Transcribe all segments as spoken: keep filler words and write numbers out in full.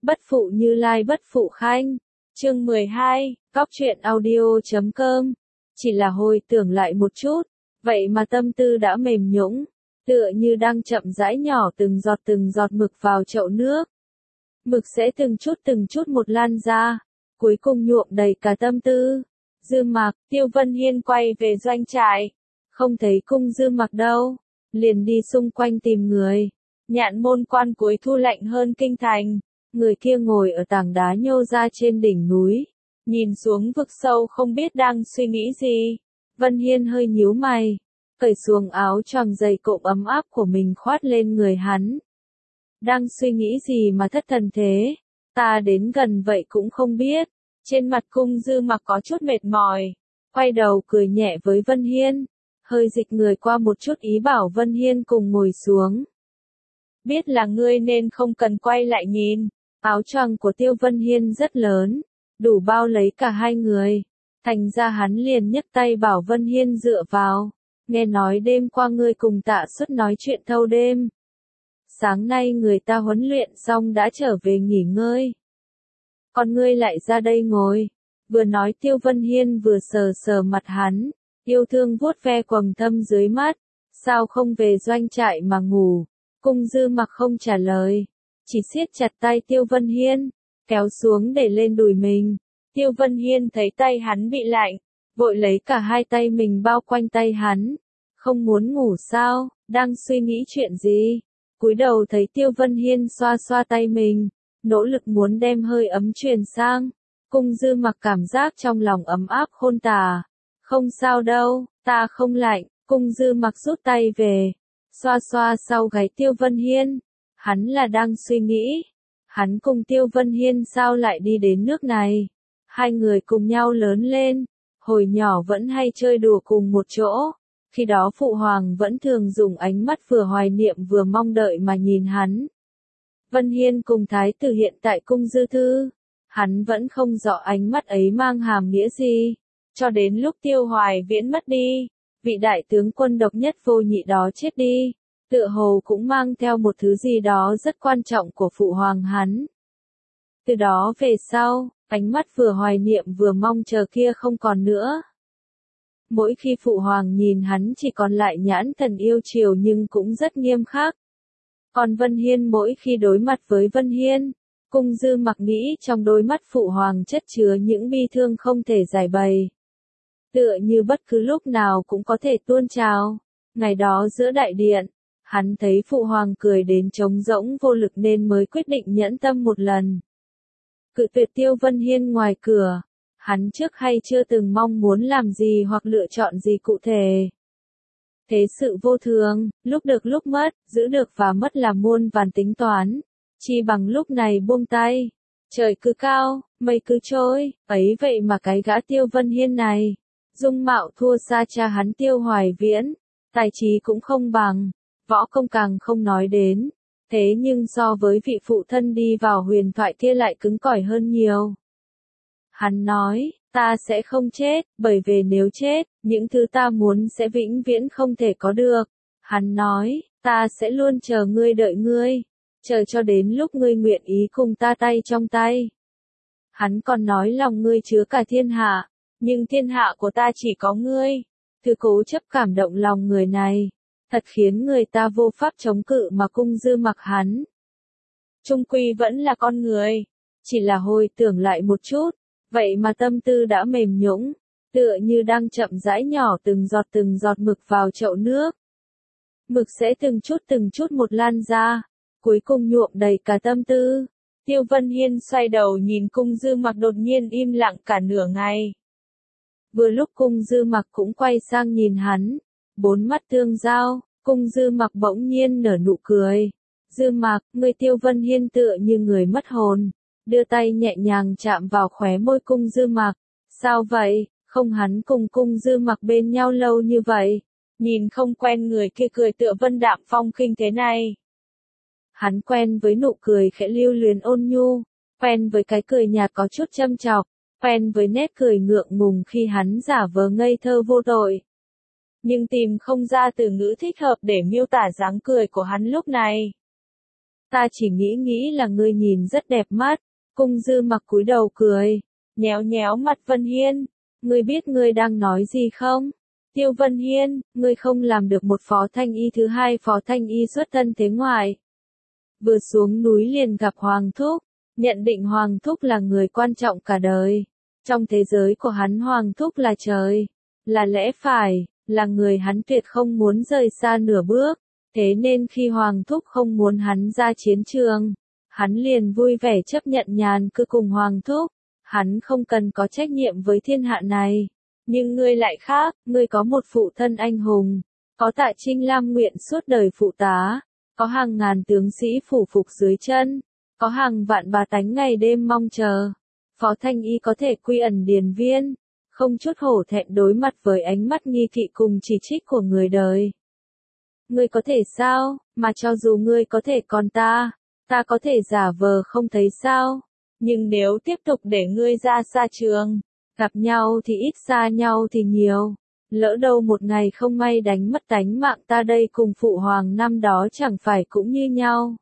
Bất phụ Như Lai bất phụ Khanh. Chương mười hai, Cóc truyện audio chấm com. Chỉ là hồi tưởng lại một chút, vậy mà tâm tư đã mềm nhũn, tựa như đang chậm rãi nhỏ từng giọt từng giọt mực vào chậu nước. Mực sẽ từng chút từng chút một lan ra, cuối cùng nhuộm đầy cả tâm tư. Dư Mặc, Tiêu Vân Hiên quay về doanh trại, không thấy cung Dư Mặc đâu, liền đi xung quanh tìm người. Nhạn Môn Quan cuối thu lạnh hơn kinh thành, người kia ngồi ở tảng đá nhô ra trên đỉnh núi, nhìn xuống vực sâu không biết đang suy nghĩ gì. Vân Hiên hơi nhíu mày, cởi xuống áo choàng dày cộm ấm áp của mình khoát lên người hắn. Đang suy nghĩ gì mà thất thần thế? Ta đến gần vậy cũng không biết. Trên mặt cung Dư Mặc có chút mệt mỏi, quay đầu cười nhẹ với Vân Hiên, hơi dịch người qua một chút ý bảo Vân Hiên cùng ngồi xuống. Biết là ngươi nên không cần quay lại nhìn. Áo choàng của Tiêu Vân Hiên rất lớn, đủ bao lấy cả hai người. Thành ra hắn liền nhấc tay bảo Vân Hiên dựa vào. Nghe nói đêm qua ngươi cùng Tạ Xuất nói chuyện thâu đêm. Sáng nay người ta huấn luyện xong đã trở về nghỉ ngơi. Còn ngươi lại ra đây ngồi. Vừa nói Tiêu Vân Hiên vừa sờ sờ mặt hắn, yêu thương vuốt ve quầng thâm dưới mắt. Sao không về doanh trại mà ngủ? Cung Dư Mặc không trả lời, chỉ siết chặt tay Tiêu Vân Hiên, kéo xuống để lên đùi mình. Tiêu Vân Hiên thấy tay hắn bị lạnh, vội lấy cả hai tay mình bao quanh tay hắn. Không muốn ngủ sao? Đang suy nghĩ chuyện gì? Cúi đầu thấy Tiêu Vân Hiên xoa xoa tay mình, nỗ lực muốn đem hơi ấm truyền sang. Cung Dư Mặc cảm giác trong lòng ấm áp khôn tả. Không sao đâu, ta không lạnh. Cung Dư Mặc rút tay về, xoa xoa sau gáy Tiêu Vân Hiên. Hắn là đang suy nghĩ, hắn cùng Tiêu Vân Hiên sao lại đi đến nước này. Hai người cùng nhau lớn lên, hồi nhỏ vẫn hay chơi đùa cùng một chỗ. Khi đó Phụ Hoàng vẫn thường dùng ánh mắt vừa hoài niệm vừa mong đợi mà nhìn hắn. Vân Hiên cùng Thái tử hiện tại cung Dư Thư, hắn vẫn không rõ ánh mắt ấy mang hàm nghĩa gì. Cho đến lúc Tiêu Hoài Viễn mất đi, vị đại tướng quân độc nhất vô nhị đó chết đi, tựa hồ cũng mang theo một thứ gì đó rất quan trọng của Phụ Hoàng hắn. Từ đó về sau, ánh mắt vừa hoài niệm vừa mong chờ kia không còn nữa. Mỗi khi Phụ Hoàng nhìn hắn chỉ còn lại nhãn thần yêu chiều nhưng cũng rất nghiêm khắc. Còn Vân Hiên mỗi khi đối mặt với Vân Hiên, cung Dư Mặc nghĩ trong đôi mắt Phụ Hoàng chất chứa những bi thương không thể giải bày. Tựa như bất cứ lúc nào cũng có thể tuôn trào. Ngày đó giữa đại điện, hắn thấy Phụ Hoàng cười đến trống rỗng vô lực nên mới quyết định nhẫn tâm một lần. Cự tuyệt Tiêu Vân Hiên ngoài cửa, hắn trước hay chưa từng mong muốn làm gì hoặc lựa chọn gì cụ thể. Thế sự vô thường, lúc được lúc mất, giữ được và mất là muôn vàn tính toán. Chi bằng lúc này buông tay. Trời cứ cao, mây cứ trôi, ấy vậy mà cái gã Tiêu Vân Hiên này, dung mạo thua xa cha hắn Tiêu Hoài Viễn, tài trí cũng không bằng, võ công càng không nói đến. Thế nhưng so với vị phụ thân đi vào huyền thoại kia lại cứng cỏi hơn nhiều. Hắn nói, ta sẽ không chết, bởi vì nếu chết, những thứ ta muốn sẽ vĩnh viễn không thể có được. Hắn nói, ta sẽ luôn chờ ngươi đợi ngươi, chờ cho đến lúc ngươi nguyện ý cùng ta tay trong tay. Hắn còn nói lòng ngươi chứa cả thiên hạ, nhưng thiên hạ của ta chỉ có ngươi. Thứ cố chấp cảm động lòng người này, thật khiến người ta vô pháp chống cự mà cung Dư Mặc hắn. Trung quy vẫn là con người, chỉ là hồi tưởng lại một chút, vậy mà tâm tư đã mềm nhũn, tựa như đang chậm rãi nhỏ từng giọt từng giọt mực vào chậu nước. Mực sẽ từng chút từng chút một lan ra, cuối cùng nhuộm đầy cả tâm tư. Tiêu Vân Hiên xoay đầu nhìn cung Dư Mặc đột nhiên im lặng cả nửa ngày. Vừa lúc cung Dư Mặc cũng quay sang nhìn hắn, bốn mắt tương giao, cung Dư Mặc bỗng nhiên nở nụ cười. Dư Mặc, người Tiêu Vân Hiên tựa như người mất hồn, đưa tay nhẹ nhàng chạm vào khóe môi cung Dư Mặc. Sao vậy, không hắn cùng cung Dư Mặc bên nhau lâu như vậy, nhìn không quen người kia cười tựa vân đạm phong khinh thế này. Hắn quen với nụ cười khẽ lưu luyến ôn nhu, quen với cái cười nhạt có chút châm chọc, quen với nét cười ngượng ngùng khi hắn giả vờ ngây thơ vô tội. Nhưng tìm không ra từ ngữ thích hợp để miêu tả dáng cười của hắn lúc này. Ta chỉ nghĩ nghĩ là ngươi nhìn rất đẹp mắt. Cung Dư Mặc cúi đầu cười, nhéo nhéo mặt Vân Hiên. Ngươi biết ngươi đang nói gì không? Tiêu Vân Hiên, ngươi không làm được một phó thanh y thứ hai phó thanh y xuất thân thế ngoại. Vừa xuống núi liền gặp Hoàng Thúc, nhận định Hoàng Thúc là người quan trọng cả đời. Trong thế giới của hắn Hoàng Thúc là trời, là lẽ phải, là người hắn tuyệt không muốn rời xa nửa bước. Thế nên khi Hoàng Thúc không muốn hắn ra chiến trường, hắn liền vui vẻ chấp nhận nhàn cư cùng Hoàng Thúc. Hắn không cần có trách nhiệm với thiên hạ này. Nhưng ngươi lại khác, ngươi có một phụ thân anh hùng, có Tạ Trinh Lam nguyện suốt đời phụ tá, có hàng ngàn tướng sĩ phủ phục dưới chân, có hàng vạn bá tánh ngày đêm mong chờ. Phó Thanh Y có thể quy ẩn điền viên, không chút hổ thẹn đối mặt với ánh mắt nghi kỵ cùng chỉ trích của người đời. Ngươi có thể sao, mà cho dù ngươi có thể còn ta, ta có thể giả vờ không thấy sao? Nhưng nếu tiếp tục để ngươi ra xa trường, gặp nhau thì ít xa nhau thì nhiều, lỡ đâu một ngày không may đánh mất tánh mạng ta đây cùng phụ hoàng năm đó chẳng phải cũng như nhau.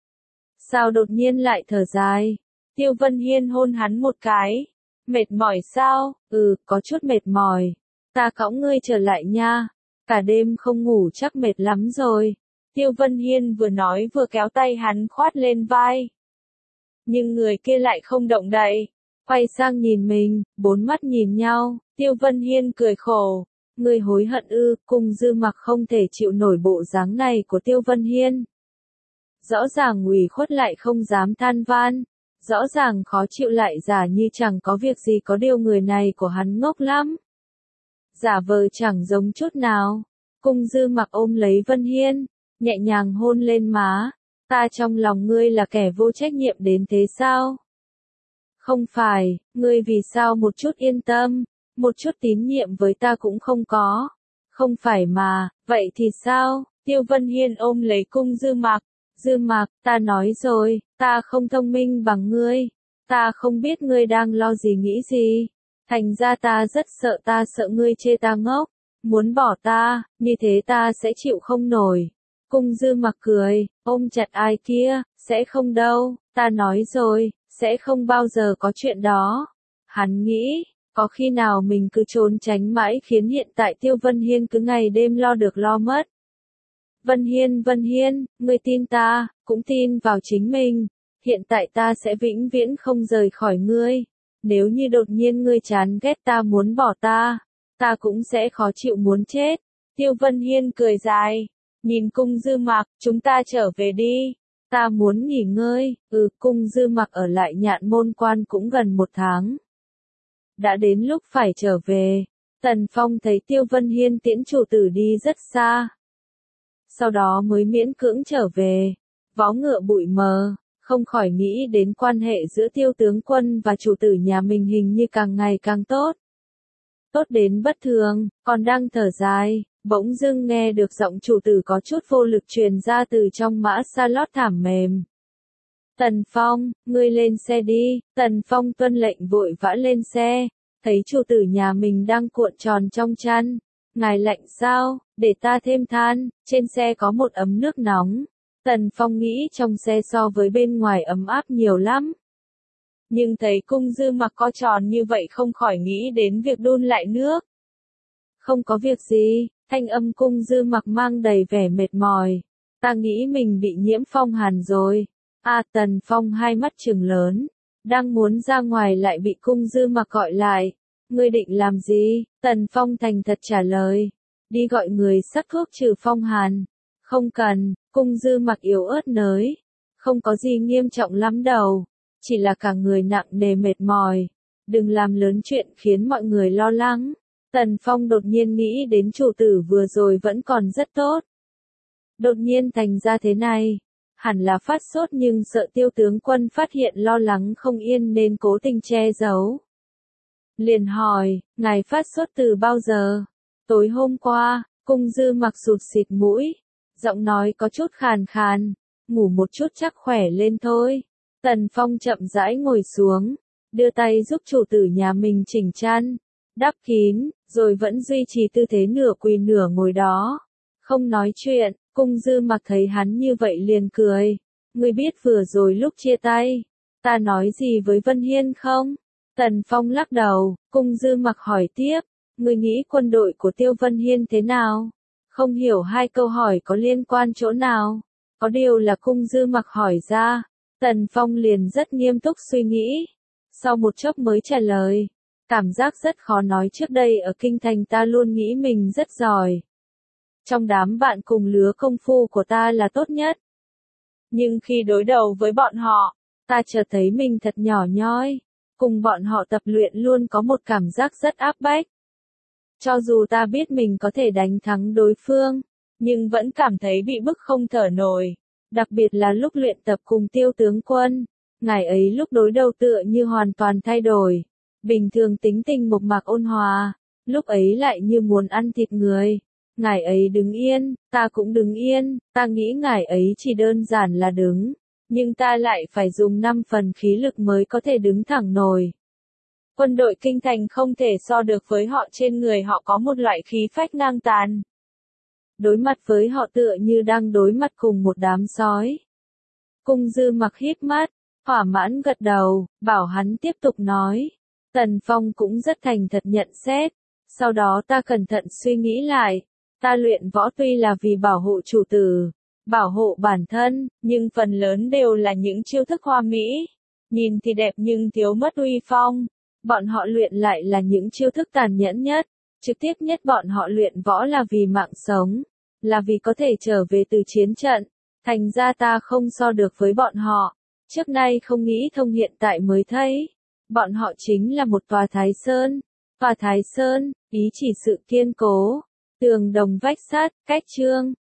Sao đột nhiên lại thở dài? Tiêu Vân Hiên hôn hắn một cái. Mệt mỏi sao? Ừ, có chút mệt mỏi. Ta cõng ngươi trở lại nha. Cả đêm không ngủ chắc mệt lắm rồi. Tiêu Vân Hiên vừa nói vừa kéo tay hắn khoát lên vai. Nhưng người kia lại không động đậy. Quay sang nhìn mình, bốn mắt nhìn nhau. Tiêu Vân Hiên cười khổ. Ngươi hối hận ư? Cung Dư Mặc không thể chịu nổi bộ dáng này của Tiêu Vân Hiên. Rõ ràng ủy khuất lại không dám than van. Rõ ràng khó chịu lại giả như chẳng có việc gì, có điều người này của hắn ngốc lắm. Giả vờ chẳng giống chút nào. Cung Dư Mặc ôm lấy Vân Hiên, nhẹ nhàng hôn lên má. Ta trong lòng ngươi là kẻ vô trách nhiệm đến thế sao? Không phải, ngươi vì sao một chút yên tâm, một chút tín nhiệm với ta cũng không có. Không phải mà, vậy thì sao? Tiêu Vân Hiên ôm lấy Cung Dư Mặc. Dư Mặc, ta nói rồi, ta không thông minh bằng ngươi. Ta không biết ngươi đang lo gì nghĩ gì. Thành ra ta rất sợ, ta sợ ngươi chê ta ngốc, muốn bỏ ta, như thế ta sẽ chịu không nổi. Cung Dư Mặc cười, ôm chặt ai kia, sẽ không đâu, ta nói rồi, sẽ không bao giờ có chuyện đó. Hắn nghĩ, có khi nào mình cứ trốn tránh mãi khiến hiện tại Tiêu Vân Hiên cứ ngày đêm lo được lo mất. Vân Hiên, Vân Hiên, ngươi tin ta, cũng tin vào chính mình. Hiện tại ta sẽ vĩnh viễn không rời khỏi ngươi. Nếu như đột nhiên ngươi chán ghét ta muốn bỏ ta, ta cũng sẽ khó chịu muốn chết. Tiêu Vân Hiên cười dài, nhìn Cung Dư Mặc, chúng ta trở về đi. Ta muốn nghỉ ngơi. Ừ, Cung Dư Mặc ở lại Nhạn Môn Quan cũng gần một tháng. Đã đến lúc phải trở về. Tần Phong thấy Tiêu Vân Hiên tiễn chủ tử đi rất xa. Sau đó mới miễn cưỡng trở về. Vó ngựa bụi mờ, không khỏi nghĩ đến quan hệ giữa Tiêu tướng quân và chủ tử nhà mình hình như càng ngày càng tốt. Tốt đến bất thường, còn đang thở dài, bỗng dưng nghe được giọng chủ tử có chút vô lực truyền ra từ trong mã sa lót thảm mềm. Tần Phong, ngươi lên xe đi. Tần Phong tuân lệnh vội vã lên xe, thấy chủ tử nhà mình đang cuộn tròn trong chăn. Ngài lạnh sao, để ta thêm than, trên xe có một ấm nước nóng. Tần Phong nghĩ trong xe so với bên ngoài ấm áp nhiều lắm. Nhưng thấy Cung Dư Mặc co tròn như vậy không khỏi nghĩ đến việc đun lại nước. Không có việc gì, thanh âm Cung Dư Mặc mang đầy vẻ mệt mỏi. Ta nghĩ mình bị nhiễm phong hàn rồi. À, Tần Phong hai mắt trừng lớn, đang muốn ra ngoài lại bị Cung Dư Mặc gọi lại. Ngươi định làm gì? Tần Phong thành thật trả lời. Đi gọi người sắc thuốc trừ phong hàn. Không cần. Cung Dư Mặc yếu ớt nới. Không có gì nghiêm trọng lắm đâu. Chỉ là cả người nặng nề mệt mỏi. Đừng làm lớn chuyện khiến mọi người lo lắng. Tần Phong đột nhiên nghĩ đến chủ tử vừa rồi vẫn còn rất tốt. Đột nhiên thành ra thế này. Hẳn là phát sốt nhưng sợ Tiêu tướng quân phát hiện lo lắng không yên nên cố tình che giấu. Liền hỏi, ngài phát sốt từ bao giờ? Tối hôm qua. Cung Dư Mặc sụt xịt mũi. Giọng nói có chút khàn khàn. Ngủ một chút chắc khỏe lên thôi. Tần Phong chậm rãi ngồi xuống. Đưa tay giúp chủ tử nhà mình chỉnh chăn. Đắp kín. Rồi vẫn duy trì tư thế nửa quỳ nửa ngồi đó. Không nói chuyện. Cung Dư Mặc thấy hắn như vậy liền cười. Ngươi biết vừa rồi lúc chia tay, ta nói gì với Vân Hiên không? Tần Phong lắc đầu, Cung Dư Mặc hỏi tiếp, ngươi nghĩ quân đội của Tiêu Vân Hiên thế nào? Không hiểu hai câu hỏi có liên quan chỗ nào. Có điều là Cung Dư Mặc hỏi ra, Tần Phong liền rất nghiêm túc suy nghĩ. Sau một chốc mới trả lời, cảm giác rất khó nói, trước đây ở kinh thành ta luôn nghĩ mình rất giỏi. Trong đám bạn cùng lứa công phu của ta là tốt nhất. Nhưng khi đối đầu với bọn họ, ta chợt thấy mình thật nhỏ nhoi. Cùng bọn họ tập luyện luôn có một cảm giác rất áp bách. Cho dù ta biết mình có thể đánh thắng đối phương, nhưng vẫn cảm thấy bị bức không thở nổi. Đặc biệt là lúc luyện tập cùng Tiêu tướng quân, ngài ấy lúc đối đầu tựa như hoàn toàn thay đổi. Bình thường tính tình mộc mạc ôn hòa, lúc ấy lại như muốn ăn thịt người. Ngài ấy đứng yên, ta cũng đứng yên, ta nghĩ ngài ấy chỉ đơn giản là đứng, nhưng ta lại phải dùng năm phần khí lực mới có thể đứng thẳng nổi. Quân đội kinh thành không thể so được với họ, trên người họ có một loại khí phách ngang tàn. Đối mặt với họ tựa như đang đối mặt cùng một đám sói. Cung Dư Mặc híp mắt, thỏa mãn gật đầu, bảo hắn tiếp tục nói. Tần Phong cũng rất thành thật nhận xét. Sau đó ta cẩn thận suy nghĩ lại. Ta luyện võ tuy là vì bảo hộ chủ tử, bảo hộ bản thân, nhưng phần lớn đều là những chiêu thức hoa mỹ. Nhìn thì đẹp nhưng thiếu mất uy phong. Bọn họ luyện lại là những chiêu thức tàn nhẫn nhất. Trực tiếp nhất, bọn họ luyện võ là vì mạng sống, là vì có thể trở về từ chiến trận. Thành ra ta không so được với bọn họ. Trước nay không nghĩ thông, hiện tại mới thấy. Bọn họ chính là một tòa Thái Sơn. Tòa Thái Sơn, ý chỉ sự kiên cố. Tường đồng vách sắt, cách trương.